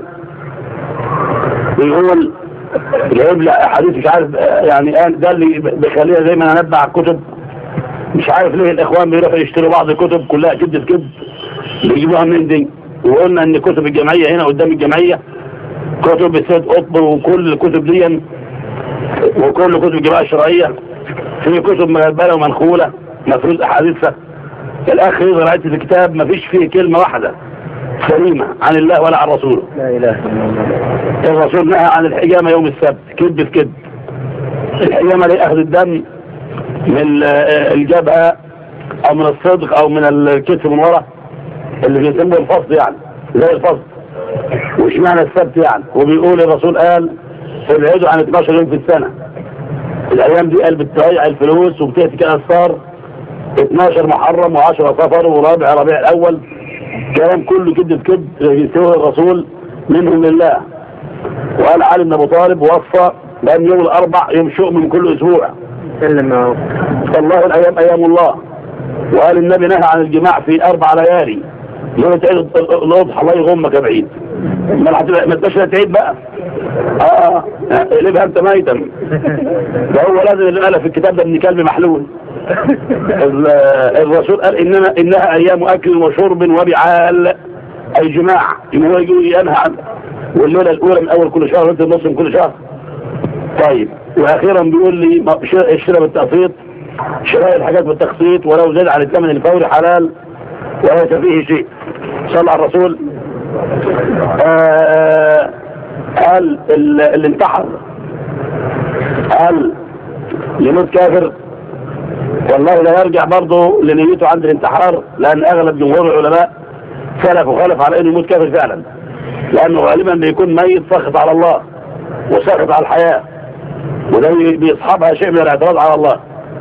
بيقول جايب لي حديث مش عارف يعني قال لي بخليها زي ما انا انبع الكتب، مش عارف ليه الاخوان بيروحوا يشتروا بعض الكتب كلها كذب كذب بيجيبوها منين دي. وقلنا ان كتب الجمعيه هنا قدام الجمعيه كتب السيد قطب وكل الكتب دي وكل كتب الجماعه الشرعيه، في كتب مغلبله ومنخوله مفروض احاديثها. الاخ يظهر عيد الكتاب ما فيش فيه كلمه واحده سليمه عن الله ولا عن رسوله. لا اله الا الله. الرسول نهى عن الحجامه يوم السبت، كذب في كذب. الحجامه لاخذ الدم من الجبهه او من الصدغ او من الكتف من ورا اللي بيسموه الفصل، يعني زي الفصل. وش معنى السبت يعني؟ وبيقول الرسول قال ابعدوا عن اثناشر يوم في السنه. الايام دي قال بتضيع الفلوس وبتاتي كاثار اثناشر محرم وعشرة صفر ورابع ربيع الاول، كلام كله كذب كذب يسويه الرسول منهم لله. وقال علي بن ابو طالب وصى بان يوم الاربع يوم شؤم من كل اسبوع. سلم والله الايام ايام الله. وقال النبي نهى عن الجماع في اربع ليالي، ليله عيد الاضحى الله يغمك يا بعيد. ما تبقاش تعيد بقى. اه قلبها انت ميتا. فهو لازم اللي قال في الكتاب ده ابن كلب محلول. الرسول قال اننا انها ايام اكل وشرب وبعال، اي جماع. ان هو يجي ينهى عنه، والليله الاولى من اول كل شهر والنص من كل شهر. طيب واخيرا بيقول لي اشترى بالتقسيط، شراء الحاجات بالتقسيط ولو زاد عن الثمن الفوري حلال وليس فيه شيء. صلى على الرسول. آه قال اللي انتحر قال يموت كافر، والله لا يرجع برضه لنيته عند الانتحار، لان اغلب جمهور العلماء سلف وخالف على انه يموت كافر فعلا، لانه غالبا بيكون ميت ساخط على الله وساخط على الحياه، وده بيصحبها شيء من الاعتراض على الله.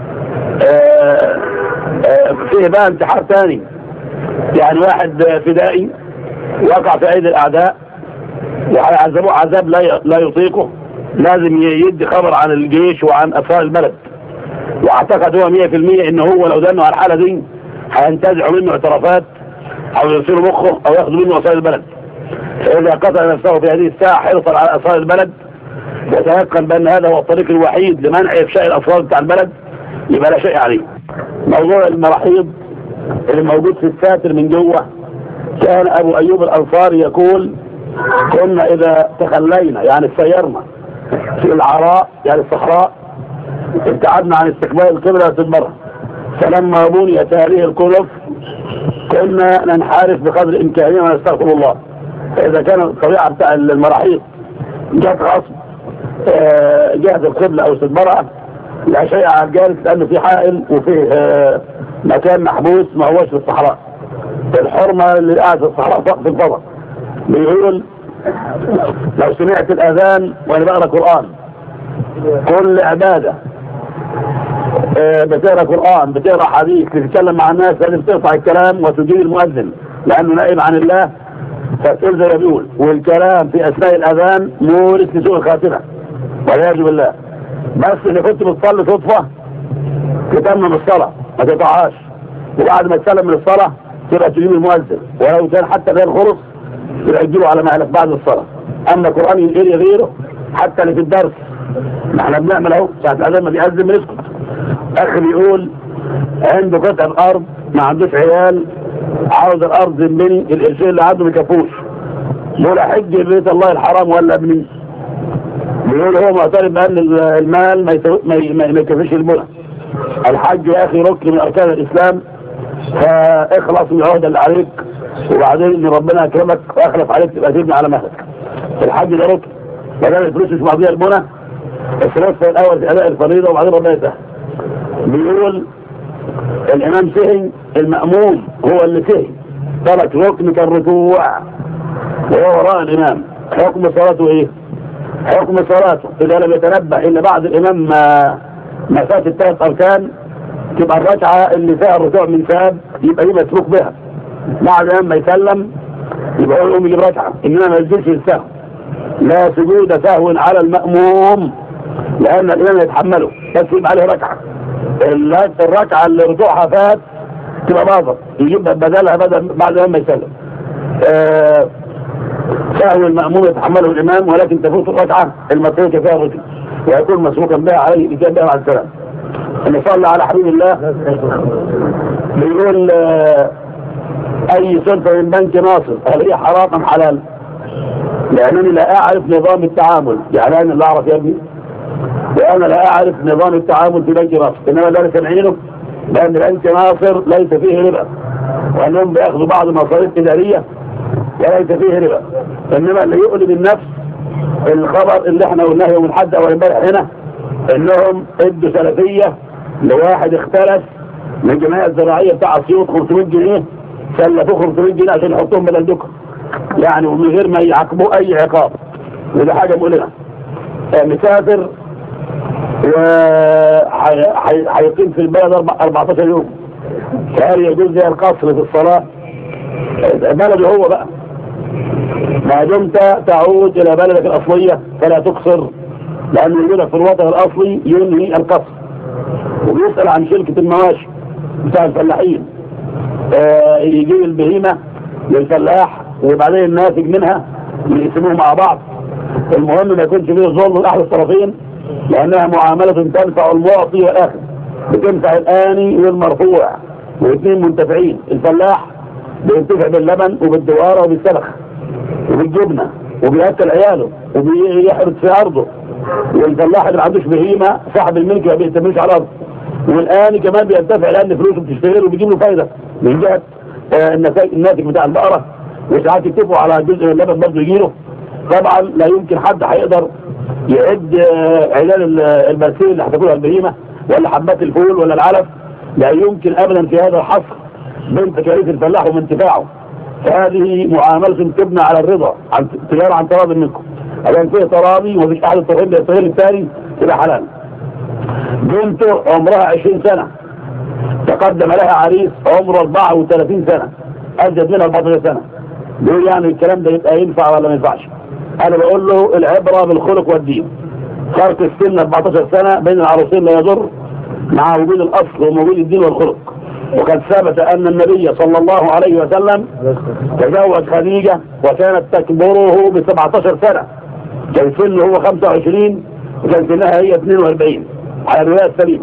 آه آه فيه بقى انتحار ثاني، يعني واحد فدائي وقع في ايدي الاعداء وهيعذبوه عذاب لا لا يطيقه، لازم يدي خبر عن الجيش وعن افراد البلد، واعتقد هو مية في المية ان هو لو دانوا على الحاله دي هينتزعوا منه اعترافات او يصيروا مخه او ياخذوا منه اسرار البلد. فاذا قتل نفسه في هذه الساعه حرصا على اسرار البلد وتيقن بان هذا هو الطريق الوحيد لمنع افشاء الاسرار بتاع البلد، يبقى لا شيء عليه. موضوع المراحيض اللي موجود في الساتر من جوه، كان ابو ايوب الانصاري يقول كنا اذا تخلينا يعني سيرنا في العراء يعني الصحراء ابتعدنا عن استقبال القبلة والتدبر، فلما بنيت هذه الكنف كنا ننحرف بقدر امكاننا ونستغفر الله. فاذا كان الطبيعه بتاع المراحيض جهه غصب جهه القبلة او استدبارها لا شيء على الجالس، لانه في حائل وفيه مكان محبوس ما هوش في الصحراء. الحرمه اللي قاعد في الصحراء فوق في الفضاء. بيقول لو سمعت الاذان وانا بقرا قران، كل عباده اه بتقرا قران بتقرا حديث بتتكلم مع الناس لازم تقطع الكلام وتجيب المؤذن لانه نائب عن الله، فتقول زي ما بيقول. والكلام في اثناء الاذان مورث لسوء الخاتمه والعياذ بالله. بس اللي كنت بتصلي صدفه تتمم الصلاه ما تقطعهاش، وبعد ما تسلم من الصلاه تبقى تجيب المؤذن، ولو كان حتى غير خلص تبقى تجيبه على مهلك بعد الصلاه. اما القران ينقل غيره حتى اللي في الدرس ما احنا بنعمل اهو ساعه الاذان ما بيأذن بنسكت. اخي بيقول عنده قطعه ارض ما عندوش عيال، عاوز الارض تنبني، القرشين اللي عنده ما يكفوش، بيقول احج بيت الله الحرام ولا ابني؟ بيقول هو معترف بان المال ما ما ما يكفيش البنى. الحج يا اخي ركن من اركان الاسلام، فاخلص من العهده اللي عليك، وبعدين ان ربنا اكرمك واخلف عليك تبقى تبني على مهلك. الحج ده ركن، بدل الفلوس مش مقضيه البنى، الفلوس في الاول في اداء الفريضه وبعدين ربنا يسهل. بيقول الامام سهي، المأموم هو اللي سهي ترك ركن كالركوع وهو وراء الإمام، حكم صلاته إيه؟ حكم صلاته إذا لم يتنبه إلا بعد الإمام ما ما فات الثلاث أركان، تبقى الركعة اللي فيها الركوع من ساب يبقى دي مسبوق بها، بعد الإمام ما يسلم يبقى هو يقوم يجيب ركعة، إنما ما يسجدش السهو. لا سجود سهو على المأموم لأن الإمام يتحمله، بس يبقى عليه ركعة. الركعة اللي ركوعها فات تبقى باظت، يجيب بدلها بدل بعد الإمام ما يسلم. آه سهو المأموم يتحمله الإمام، ولكن تفوت الركعة المتروكة فيها الركن ويكون مسروقا بها عليه الإجابة بها مع السلام. نصلي على حبيب الله. بيقول آه أي صرف من بنك ناصر هل هي حرام أم حلال؟ لأنني لا أعرف نظام التعامل، يعني أنا لا أعرف يا ابني، وأنا لا أعرف نظام التعامل في بنك ناصر، إنما لا سمعينه لأن بنك ناصر ليس فيه ربا، وأنهم بيأخذوا بعض المصاريف إدارية وليس فيه ربا. إنما اللي يؤلم النفس الخبر اللي احنا قلناه يوم الحد أول امبارح هنا، إنهم ادوا سلفية لواحد اختلف من الجمعية الزراعية بتاع اسيوط خمسمية جنيه، سلفوه خمسمية جنيه عشان يحطوهم بدل دكة، يعني ومن غير ما يعاقبوه أي عقاب، وده حاجة مؤلمة. مسافر وهيقيم في البلد أربعتاشر يوم، فهل يجوز زي القصر في الصلاة؟ بلده هو بقى، ما دمت تعود إلى بلدك الأصلية فلا تقصر، لأن وجودك في الوطن الأصلي ينهي القصر. وبيسأل عن شركة المواشي بتاع الفلاحين، آه يجيب البهيمة للفلاح وبعدين الناتج منها يقسموه مع بعض. المهم ما يكونش فيه ظلم لأحد الطرفين، لأنها معاملة تنفع المعطي والآخر، بتنفع الآني والمرفوع، واثنين منتفعين. الفلاح بينتفع باللبن وبالدوارة وبالسلخ وبالجبنة وبيأكل عياله وبيحرث في أرضه، والفلاح اللي ما عندوش بهيمة صاحب الملك ما بيهتمش على الأرض، والآني كمان بينتفع لأن فلوسه بتشتغل وبيجيب له فايدة من جهة آه الناتج بتاع البقرة، وساعات يتفقوا على جزء من اللبن برضه يجيله. طبعا لا يمكن حد هيقدر يعد عيال البرسيم اللي هتاكلها البهيمه ولا حبات الفول ولا العلف، لا يمكن ابدا في هذا الحصر بين تكاليف الفلاح ومن انتفاعه. فهذه معامله تبنى على الرضا، عن تجاره عن تراضي منكم. اذا فيه تراضي ومفيش احد الطرفين بيستغل الثاني تبقى حلال. بنته عمرها عشرين سنه، تقدم لها عريس عمره أربعة وثلاثين سنه، ازيد منها أربعتاشر سنه، بيقول يعني الكلام ده يبقى ينفع ولا ما ينفعش؟ انا بقول له العبره بالخلق والدين. فرق السن أربعتاشر سنه بين العروسين لا يضر مع وجود الاصل ووجود الدين والخلق. وقد ثبت ان النبي صلى الله عليه وسلم تزوج خديجه وكانت تكبره ب سبعتاشر سنه، كان سنه هو خمسة وعشرين وكان سنها هي اثنين وأربعين على الروايه السليمه.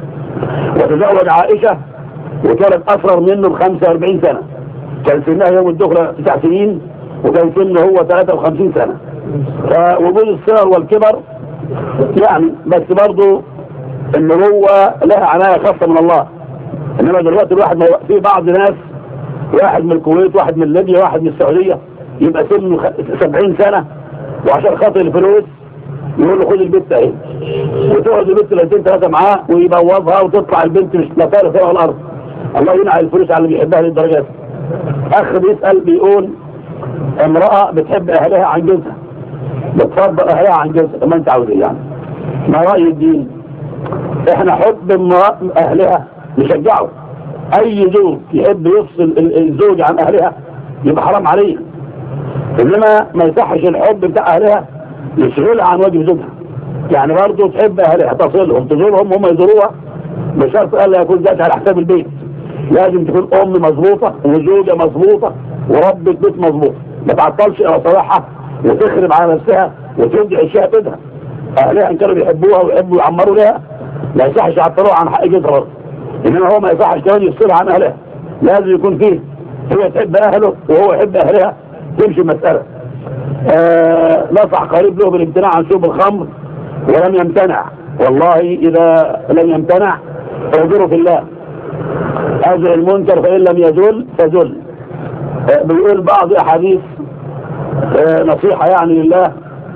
وتزوج عائشه وكانت اصغر منه ب خمسة وأربعين سنه، كان سنها يوم الدخله تسع سنين وكان سنه هو ثلاثة وخمسين سنه. فوجود الصغر والكبر يعني بس برضه النبوه لها عنايه خاصه من الله. انما دلوقتي الواحد في بعض ناس، واحد من الكويت واحد من ليبيا واحد من السعوديه، يبقى سنه سبعين سنه وعشان خاطر الفلوس يقول له خد البنت اهي، وتقعد البنت ليلتين ثلاثه معاه ويبوظها وتطلع البنت مش لا طايره فوق الارض. الله ينعي الفلوس على اللي بيحبها للدرجات. اخ بيسال بيقول امراه بتحب اهلها عن جوزها، بتفضل اهلها عن جوزها، ما انت عاوز ايه يعني؟ ما راي الدين؟ احنا حب امراه اهلها نشجعه. اي زوج يحب يفصل الزوج عن اهلها يبقى حرام عليه، انما ما يصحش الحب بتاع اهلها يشغلها عن واجب زوجها. يعني برضه تحب اهلها، تصلهم تزورهم هم يزوروها، بشرط الا يكون ذات على حساب البيت. لازم تكون ام مظبوطه وزوجه مظبوطه وربة بيت مظبوط، ما تعطلش الى صلاحها وتخرب على نفسها وتوجع اشياء بدها. اهلها ان كانوا بيحبوها ويحبوا يعمروا لها ما يصحش يعطلوها عن حق جوزها برضه، انما هو ما يصحش كمان يفصلها عن اهلها. لازم يكون فيه هي تحب اهله وهو يحب اهلها، تمشي المساله. آه نصح قريب له بالامتناع عن شرب الخمر ولم يمتنع، والله اذا لم يمتنع فاعذره في الله. أزل المنكر فإن لم يزل فزل. آه بيقول بعض أحاديث آه نصيحة يعني لله.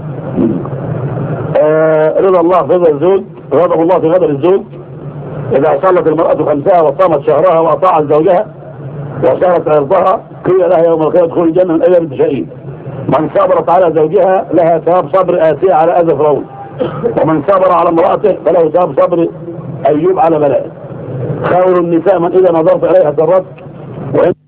آه رضا الله في رضا الزوج، غضب الله في غضب الزوج. إذا صلت المرأة خمسها وصامت شهرها وأطاعت زوجها وصارت عرضها قيل لها يوم القيامة ادخلي الجنة من أي بنت شهيد. من صبرت على زوجها لها ثواب صبر آسيا على أذى فرعون، ومن صبر على امرأته فله ثواب صبر أيوب على بلائه. خير النساء من إذا نظرت إليها سرتك وإن